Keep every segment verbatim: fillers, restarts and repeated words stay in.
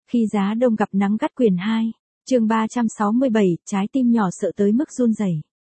Khi giá đông gặp nắng gắt quyển hai, chương ba trăm sáu mươi bảy, trái tim nhỏ sợ tới mức run rẩy.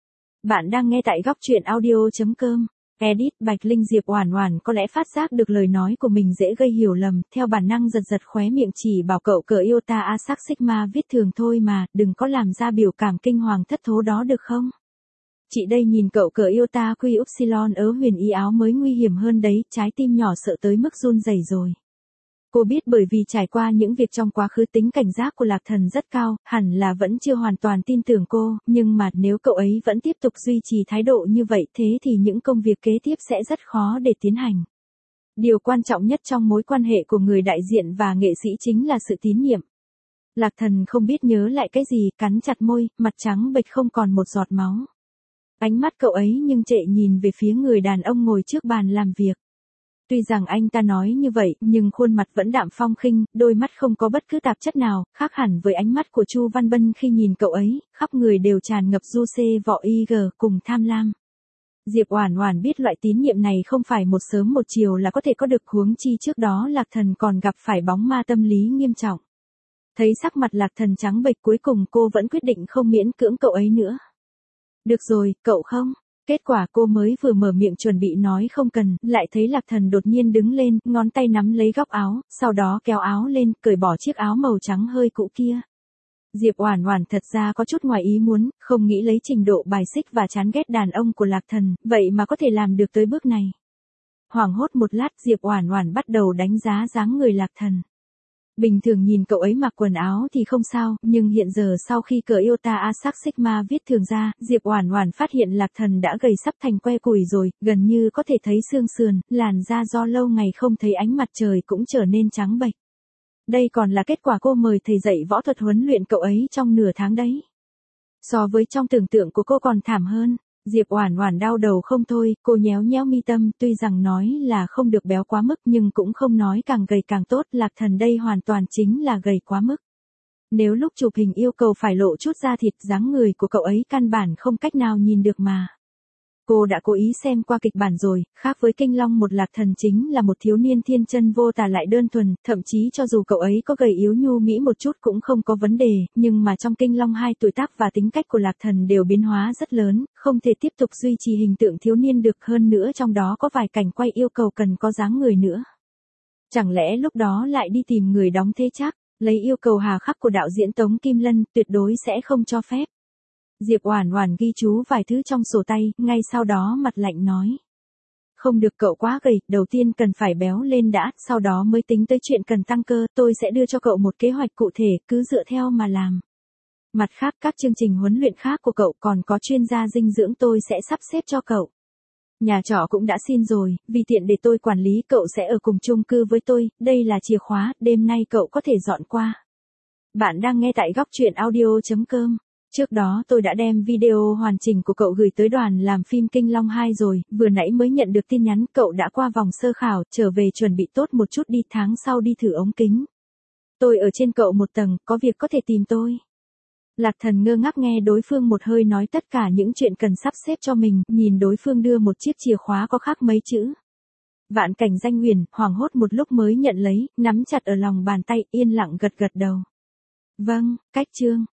Bạn đang nghe tại góc truyện audio chấm com. Edit Bạch Linh. Diệp Oản Oản có lẽ phát giác được lời nói của mình dễ gây hiểu lầm, theo bản năng giật giật khóe miệng chỉ bảo cậu cờ yêu ta a sắc sigma viết thường thôi mà, đừng có làm ra biểu cảm kinh hoàng thất thố đó được không? Chị đây nhìn cậu cờ yêu ta quy upsilon ớ huyền y áo mới nguy hiểm hơn đấy, trái tim nhỏ sợ tới mức run rẩy rồi. Cô biết bởi vì trải qua những việc trong quá khứ tính cảnh giác của Lạc Thần rất cao, hẳn là vẫn chưa hoàn toàn tin tưởng cô, nhưng mà nếu cậu ấy vẫn tiếp tục duy trì thái độ như vậy thế thì những công việc kế tiếp sẽ rất khó để tiến hành. Điều quan trọng nhất trong mối quan hệ của người đại diện và nghệ sĩ chính là sự tín nhiệm. Lạc Thần không biết nhớ lại cái gì, cắn chặt môi, mặt trắng bệch không còn một giọt máu. Ánh mắt cậu ấy nhưng trệ nhìn về phía người đàn ông ngồi trước bàn làm việc. Tuy rằng anh ta nói như vậy, nhưng khuôn mặt vẫn đạm phong khinh, đôi mắt không có bất cứ tạp chất nào, khác hẳn với ánh mắt của Chu Văn Bân khi nhìn cậu ấy, khắp người đều tràn ngập du xê vọ y gờ cùng tham lam. Diệp Oản Oản biết loại tín nhiệm này không phải một sớm một chiều là có thể có được, huống chi trước đó Lạc Thần còn gặp phải bóng ma tâm lý nghiêm trọng. Thấy sắc mặt Lạc Thần trắng bệch, cuối cùng cô vẫn quyết định không miễn cưỡng cậu ấy nữa. Được rồi, cậu không. Kết quả cô mới vừa mở miệng chuẩn bị nói không cần, lại thấy Lạc Thần đột nhiên đứng lên, ngón tay nắm lấy góc áo, sau đó kéo áo lên, cởi bỏ chiếc áo màu trắng hơi cũ kia. Diệp Oản Oản thật ra có chút ngoài ý muốn, không nghĩ lấy trình độ bài xích và chán ghét đàn ông của Lạc Thần, vậy mà có thể làm được tới bước này. Hoảng hốt một lát, Diệp Oản Oản bắt đầu đánh giá dáng người Lạc Thần. Bình thường nhìn cậu ấy mặc quần áo thì không sao, nhưng hiện giờ sau khi cờ yêu ta a sắc sigma viết thường ra, Diệp Oản Oản phát hiện Lạc Thần đã gầy sắp thành que củi rồi, gần như có thể thấy xương sườn, làn da do lâu ngày không thấy ánh mặt trời cũng trở nên trắng bệch. Đây còn là kết quả cô mời thầy dạy võ thuật huấn luyện cậu ấy trong nửa tháng đấy. So với trong tưởng tượng của cô còn thảm hơn. Diệp Oản Oản đau đầu không thôi, cô nhéo nhéo mi tâm, tuy rằng nói là không được béo quá mức nhưng cũng không nói càng gầy càng tốt, Lạc Thần đây hoàn toàn chính là gầy quá mức. Nếu lúc chụp hình yêu cầu phải lộ chút da thịt, dáng người của cậu ấy căn bản không cách nào nhìn được mà. Cô đã cố ý xem qua kịch bản rồi, khác với Kinh Long một, Lạc Thần chính là một thiếu niên thiên chân vô tà lại đơn thuần, thậm chí cho dù cậu ấy có gầy yếu nhu mỹ một chút cũng không có vấn đề, nhưng mà trong Kinh Long hai tuổi tác và tính cách của Lạc Thần đều biến hóa rất lớn, không thể tiếp tục duy trì hình tượng thiếu niên được, hơn nữa trong đó có vài cảnh quay yêu cầu cần có dáng người nữa. Chẳng lẽ lúc đó lại đi tìm người đóng thế chắc, lấy yêu cầu hà khắc của đạo diễn Tống Kim Lân, tuyệt đối sẽ không cho phép. Diệp Oản Oản ghi chú vài thứ trong sổ tay, ngay sau đó mặt lạnh nói. Không được, cậu quá gầy, đầu tiên cần phải béo lên đã, sau đó mới tính tới chuyện cần tăng cơ, tôi sẽ đưa cho cậu một kế hoạch cụ thể, cứ dựa theo mà làm. Mặt khác, các chương trình huấn luyện khác của cậu còn có chuyên gia dinh dưỡng tôi sẽ sắp xếp cho cậu. Nhà trọ cũng đã xin rồi, vì tiện để tôi quản lý cậu sẽ ở cùng chung cư với tôi, đây là chìa khóa, đêm nay cậu có thể dọn qua. Bạn đang nghe tại góc truyện audio chấm com. Trước đó tôi đã đem video hoàn chỉnh của cậu gửi tới đoàn làm phim Kinh Long hai rồi, vừa nãy mới nhận được tin nhắn cậu đã qua vòng sơ khảo, trở về chuẩn bị tốt một chút đi, tháng sau đi thử ống kính. Tôi ở trên cậu một tầng, có việc có thể tìm tôi. Lạc Thần ngơ ngác nghe đối phương một hơi nói tất cả những chuyện cần sắp xếp cho mình, nhìn đối phương đưa một chiếc chìa khóa có khắc mấy chữ. Vạn Cảnh Danh Huyền, hoảng hốt một lúc mới nhận lấy, nắm chặt ở lòng bàn tay, yên lặng gật gật đầu. Vâng, cách chương.